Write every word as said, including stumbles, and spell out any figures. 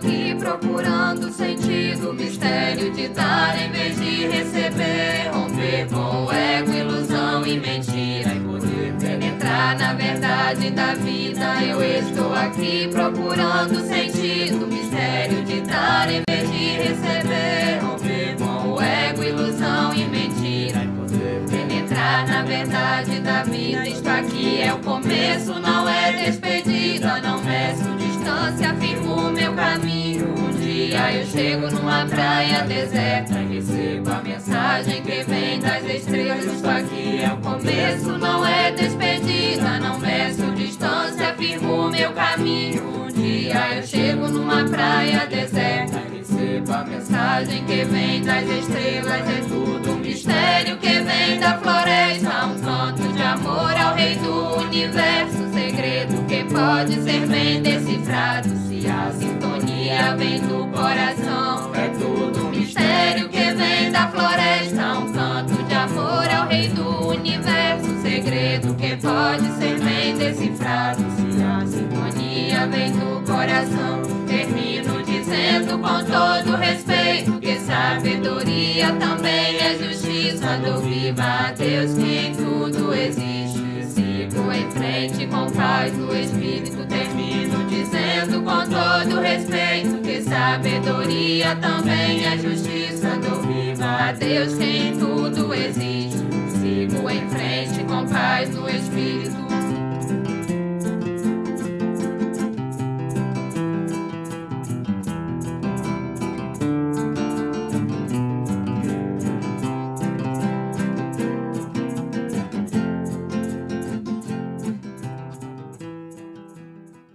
aqui procurando sentido, mistério de dar em vez de receber. Romper com o ego, ilusão e mentira, e poder penetrar na verdade da vida. Eu estou aqui procurando sentido, mistério de dar em vez de receber. Romper com o ego, ilusão e mentira, e poder penetrar na verdade da vida. Isto aqui é o começo, não é despedida. Não meço distância, afirmo meu caminho. Um dia eu chego numa praia deserta e recebo a mensagem que vem das estrelas. Isto aqui é o começo, não é despedida. Não meço distância, afirmo meu caminho. Um dia eu chego numa praia deserta e recebo a mensagem que vem das estrelas. É tudo um mistério que vem da floresta, um canto de amor ao rei do universo, segredo que pode ser bem decifrado se a sintonia vem do coração. É tudo um mistério que vem da floresta, um canto de amor ao rei do universo, segredo que pode ser bem decifrado se a sintonia vem do coração. Termino dizendo com todo respeito que sabedoria também é justiça. Dou viva a Deus que em tudo existe. Sigo em frente com paz no espírito. Termino dizendo com todo respeito que sabedoria também é justiça. Dou viva a Deus que em tudo existe. Sigo em frente com paz no espírito.